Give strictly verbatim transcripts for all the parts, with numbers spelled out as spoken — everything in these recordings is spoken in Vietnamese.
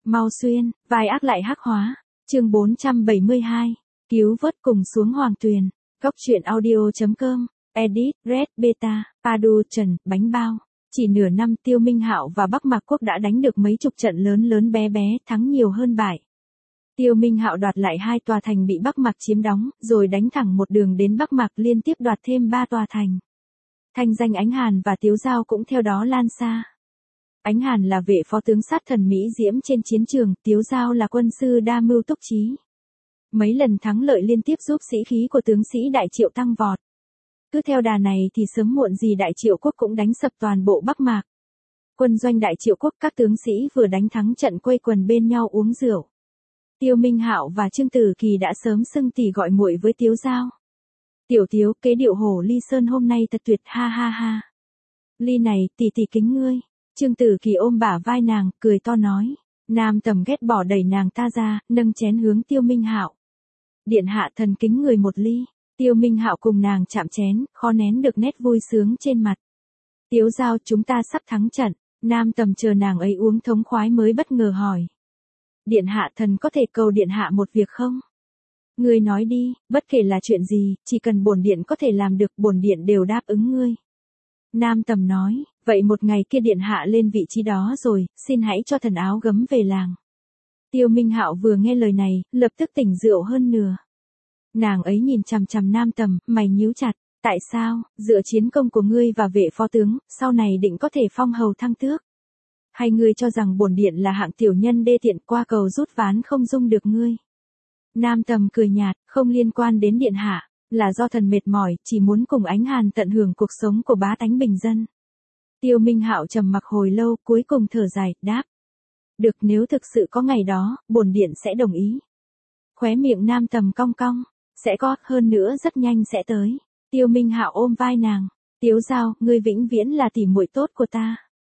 Mau xuyên, vai ác lại hắc hóa. Chương bốn trăm bảy mươi hai. Cứu vớt cùng xuống hoàng tuyền. Góc truyện audio chấm com. Edit, Red, Beta, Padu, Trần, Bánh Bao. Chỉ nửa năm Tiêu Minh Hạo và Bắc Mạc Quốc đã đánh được mấy chục trận lớn lớn bé bé, thắng nhiều hơn bại. Tiêu Minh Hạo đoạt lại hai tòa thành bị Bắc Mạc chiếm đóng, rồi đánh thẳng một đường đến Bắc Mạc liên tiếp đoạt thêm ba tòa thành. Thanh danh Ánh Hàn và Tiếu Giao cũng theo đó lan xa. Ánh Hàn là vệ phó tướng sát thần Mỹ Diễm trên chiến trường, Tiếu Giao là quân sư đa mưu túc trí. Mấy lần thắng lợi liên tiếp giúp sĩ khí của tướng sĩ Đại Triệu tăng vọt. Cứ theo đà này thì sớm muộn gì Đại Triệu quốc cũng đánh sập toàn bộ Bắc Mạc. Quân doanh Đại Triệu quốc các tướng sĩ vừa đánh thắng trận quây quần bên nhau uống rượu. Tiêu Minh Hạo và Trương Tử Kỳ đã sớm xưng tỉ gọi muội với Tiếu Giao. Tiểu Tiếu, kế điệu hổ ly sơn hôm nay thật tuyệt, ha ha ha. Ly này, tỷ tỷ kính ngươi. Trương Tử Kỳ ôm bả vai nàng, cười to nói. Nam Tầm ghét bỏ đẩy nàng ta ra, nâng chén hướng Tiêu Minh Hạo. Điện hạ thần kính người một ly. Tiêu Minh Hạo cùng nàng chạm chén, khó nén được nét vui sướng trên mặt. Tiếu Giao, chúng ta sắp thắng trận. Nam Tầm chờ nàng ấy uống thống khoái mới bất ngờ hỏi. Điện hạ thần có thể cầu điện hạ một việc không? Ngươi nói đi, bất kể là chuyện gì, chỉ cần bổn điện có thể làm được, bổn điện đều đáp ứng ngươi. Nam Tầm nói, vậy một ngày kia điện hạ lên vị trí đó rồi, xin hãy cho thần áo gấm về làng. Tiêu Minh Hạo vừa nghe lời này, lập tức tỉnh rượu hơn nửa. Nàng ấy nhìn chằm chằm Nam Tầm, mày nhíu chặt, tại sao, dựa chiến công của ngươi và vệ phó tướng, sau này định có thể phong hầu thăng tước? Hay ngươi cho rằng bổn điện là hạng tiểu nhân đê tiện qua cầu rút ván không dung được ngươi? Nam Tầm cười nhạt, không liên quan đến điện hạ, là do thần mệt mỏi, chỉ muốn cùng Ánh Hàn tận hưởng cuộc sống của bá tánh bình dân. Tiêu Minh Hạo trầm mặc hồi lâu, cuối cùng thở dài, đáp. Được, nếu thực sự có ngày đó, bổn điện sẽ đồng ý. Khóe miệng Nam Tầm cong cong, sẽ có, hơn nữa rất nhanh sẽ tới. Tiêu Minh Hạo ôm vai nàng, Tiếu Giao, ngươi vĩnh viễn là tỉ muội tốt của ta.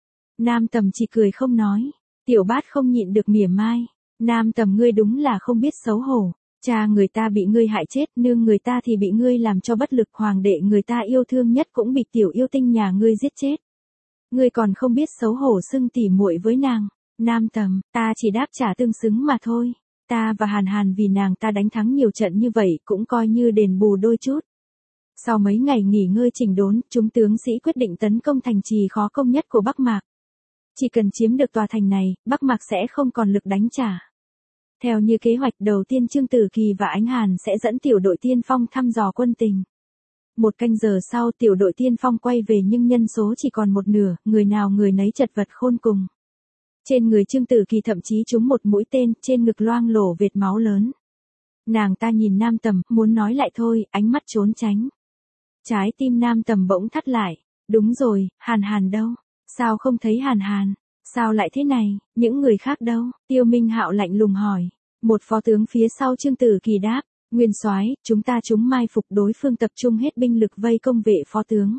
Nam Tầm chỉ cười không nói. Tiểu Bát không nhịn được mỉa mai. Nam Tầm ngươi đúng là không biết xấu hổ. Cha người ta bị ngươi hại chết, nương người ta thì bị ngươi làm cho bất lực, hoàng đệ người ta yêu thương nhất cũng bị tiểu yêu tinh nhà ngươi giết chết. Ngươi còn không biết xấu hổ xưng tỉ muội với nàng. Nam Tầm, ta chỉ đáp trả tương xứng mà thôi. Ta và Hàn Hàn vì nàng ta đánh thắng nhiều trận như vậy cũng coi như đền bù đôi chút. Sau mấy ngày nghỉ ngơi chỉnh đốn, chúng tướng sĩ quyết định tấn công thành trì khó công nhất của Bắc Mạc. Chỉ cần chiếm được tòa thành này, Bắc Mạc sẽ không còn lực đánh trả. Theo như kế hoạch, đầu tiên Trương Tử Kỳ và Ánh Hàn sẽ dẫn tiểu đội tiên phong thăm dò quân tình. Một canh giờ sau tiểu đội tiên phong quay về nhưng nhân số chỉ còn một nửa, người nào người nấy chật vật khôn cùng. Trên người Trương Tử Kỳ thậm chí trúng một mũi tên, trên ngực loang lổ vệt máu lớn. Nàng ta nhìn Nam Tầm, muốn nói lại thôi, ánh mắt trốn tránh. Trái tim Nam Tầm bỗng thắt lại. Đúng rồi, Hàn Hàn đâu? Sao không thấy Hàn Hàn? Sao lại thế này? Những người khác đâu? Tiêu Minh Hạo lạnh lùng hỏi. Một phó tướng phía sau Trương Tử Kỳ đáp. Nguyên soái, chúng ta chúng mai phục, đối phương tập trung hết binh lực vây công vệ phó tướng.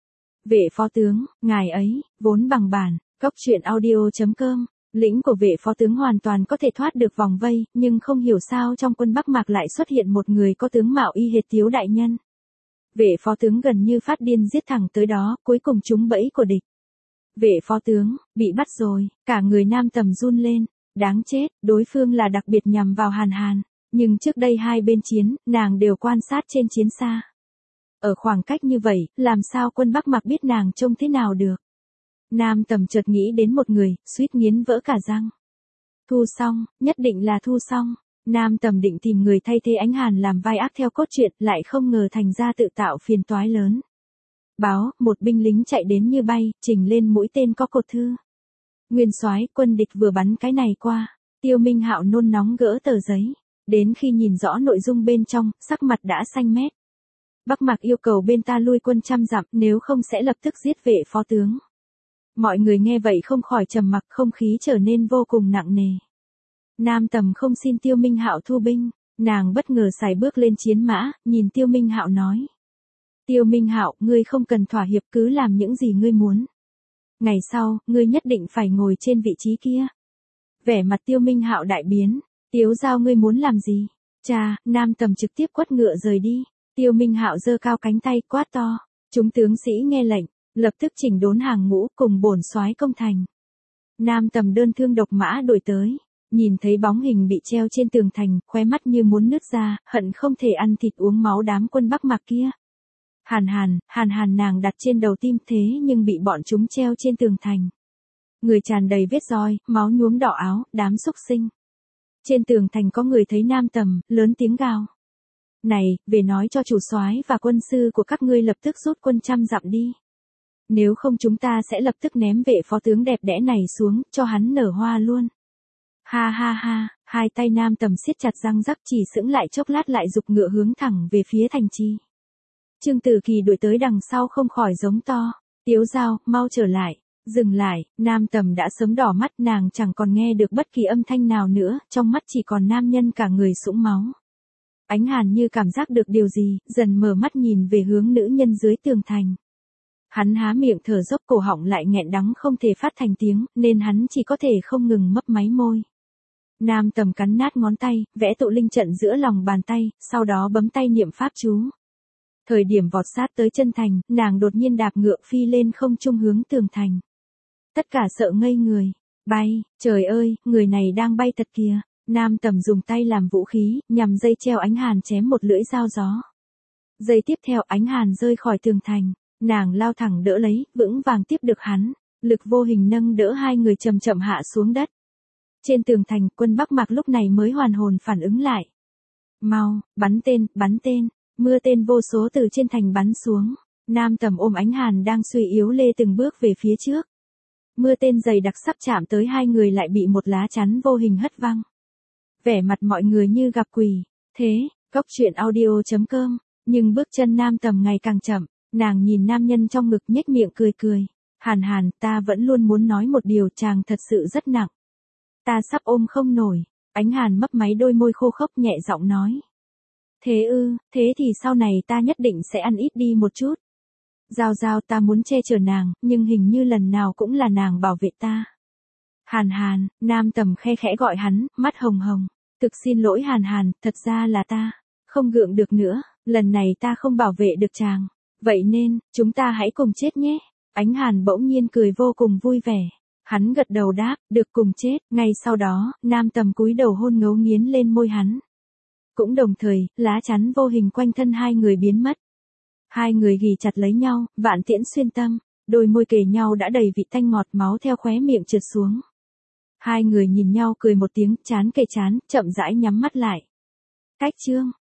Vệ phó tướng, ngài ấy, vốn bằng bản. Góc truyện audio chấm com. Lĩnh của vệ phó tướng hoàn toàn có thể thoát được vòng vây, nhưng không hiểu sao trong quân Bắc Mạc lại xuất hiện một người có tướng mạo y hệt Tiếu đại nhân. Vệ phó tướng gần như phát điên giết thẳng tới đó, cuối cùng trúng bẫy của địch. Vệ phó tướng, bị bắt rồi, cả người Nam Tầm run lên, đáng chết, đối phương là đặc biệt nhằm vào Hàn Hàn, nhưng trước đây hai bên chiến, nàng đều quan sát trên chiến xa. Ở khoảng cách như vậy, làm sao quân Bắc Mạc biết nàng trông thế nào được? Nam Tầm chợt nghĩ đến một người, suýt nghiến vỡ cả răng. Thu Song, nhất định là Thu Song. Nam Tầm định tìm người thay thế Ánh Hàn làm vai ác theo cốt truyện, lại không ngờ thành ra tự tạo phiền toái lớn. Báo, một binh lính chạy đến như bay, chỉnh lên mũi tên có cột thư. Nguyên soái, quân địch vừa bắn cái này qua. Tiêu Minh Hạo nôn nóng gỡ tờ giấy. Đến khi nhìn rõ nội dung bên trong, sắc mặt đã xanh mét. Bắc Mạc yêu cầu bên ta lui quân trăm dặm, nếu không sẽ lập tức giết vệ phó tướng. Mọi người nghe vậy không khỏi trầm mặc, không khí trở nên vô cùng nặng nề. Nam Tầm không xin Tiêu Minh Hạo thu binh, nàng bất ngờ sải bước lên chiến mã, nhìn Tiêu Minh Hạo nói. Tiêu Minh Hạo, ngươi không cần thỏa hiệp, cứ làm những gì ngươi muốn. Ngày sau, ngươi nhất định phải ngồi trên vị trí kia. Vẻ mặt Tiêu Minh Hạo đại biến, Tiếu Giao ngươi muốn làm gì? Cha, Nam Tầm trực tiếp quất ngựa rời đi. Tiêu Minh Hạo giơ cao cánh tay quát to, chúng tướng sĩ nghe lệnh, lập tức chỉnh đốn hàng ngũ cùng bổn soái công thành. Nam Tầm đơn thương độc mã đuổi tới. Nhìn thấy bóng hình bị treo trên tường thành, khóe mắt như muốn nứt ra, hận không thể ăn thịt uống máu đám quân Bắc Mạc kia. Hàn Hàn, Hàn Hàn nàng đặt trên đầu tim thế nhưng bị bọn chúng treo trên tường thành. Người tràn đầy vết roi, máu nhuốm đỏ áo, đám xúc sinh. Trên tường thành có người thấy Nam Tầm, lớn tiếng gào. Này, về nói cho chủ soái và quân sư của các ngươi lập tức rút quân trăm dặm đi. Nếu không chúng ta sẽ lập tức ném vệ phó tướng đẹp đẽ này xuống, cho hắn nở hoa luôn. Ha ha ha, hai tay Nam Tầm siết chặt răng rắc chỉ sững lại chốc lát lại giục ngựa hướng thẳng về phía thành trì. Trương Tử Kỳ đuổi tới đằng sau không khỏi giống to. Tiếu Giao, mau trở lại. Dừng lại, Nam Tầm đã sớm đỏ mắt, nàng chẳng còn nghe được bất kỳ âm thanh nào nữa, trong mắt chỉ còn nam nhân cả người sũng máu. Ánh Hàn như cảm giác được điều gì, dần mở mắt nhìn về hướng nữ nhân dưới tường thành. Hắn há miệng thở dốc, cổ họng lại nghẹn đắng không thể phát thành tiếng, nên hắn chỉ có thể không ngừng mấp máy môi. Nam Tầm cắn nát ngón tay, vẽ tụ linh trận giữa lòng bàn tay, sau đó bấm tay niệm pháp chú. Thời điểm vọt sát tới chân thành, nàng đột nhiên đạp ngựa phi lên không trung hướng tường thành. Tất cả sợ ngây người. Bay, trời ơi, người này đang bay thật kìa. Nam Tầm dùng tay làm vũ khí, nhằm dây treo Ánh Hàn chém một lưỡi dao gió. Giây tiếp theo Ánh Hàn rơi khỏi tường thành, nàng lao thẳng đỡ lấy, vững vàng tiếp được hắn. Lực vô hình nâng đỡ hai người chậm chậm hạ xuống đất. Trên tường thành, quân Bắc Mạc lúc này mới hoàn hồn phản ứng lại. Mau, bắn tên, bắn tên. Mưa tên vô số từ trên thành bắn xuống. Nam Tầm ôm Ánh Hàn đang suy yếu lê từng bước về phía trước. Mưa tên dày đặc sắp chạm tới hai người lại bị một lá chắn vô hình hất văng. Vẻ mặt mọi người như gặp quỷ. Thế, Cốc Truyện Audio chấm com. Nhưng bước chân Nam Tầm ngày càng chậm. Nàng nhìn nam nhân trong ngực nhếch miệng cười cười. Hàn Hàn, ta vẫn luôn muốn nói một điều, chàng thật sự rất nặng. Ta sắp ôm không nổi. Ánh Hàn mấp máy đôi môi khô khốc nhẹ giọng nói. Thế ư, thế thì sau này ta nhất định sẽ ăn ít đi một chút. Giao Giao, ta muốn che chở nàng, nhưng hình như lần nào cũng là nàng bảo vệ ta. Hàn Hàn, Nam Tầm khe khẽ gọi hắn, mắt hồng hồng. Thực xin lỗi Hàn Hàn, thật ra là ta. Không gượng được nữa, lần này ta không bảo vệ được chàng. Vậy nên, chúng ta hãy cùng chết nhé. Ánh Hàn bỗng nhiên cười vô cùng vui vẻ. Hắn gật đầu đáp, được cùng chết. Ngay sau đó, Nam Tầm cúi đầu hôn ngấu nghiến lên môi hắn. Cũng đồng thời, lá chắn vô hình quanh thân hai người biến mất. Hai người ghì chặt lấy nhau, vạn tiễn xuyên tâm, đôi môi kề nhau đã đầy vị tanh ngọt, máu theo khóe miệng trượt xuống. Hai người nhìn nhau cười một tiếng, chán kề chán, chậm rãi nhắm mắt lại. Cách chương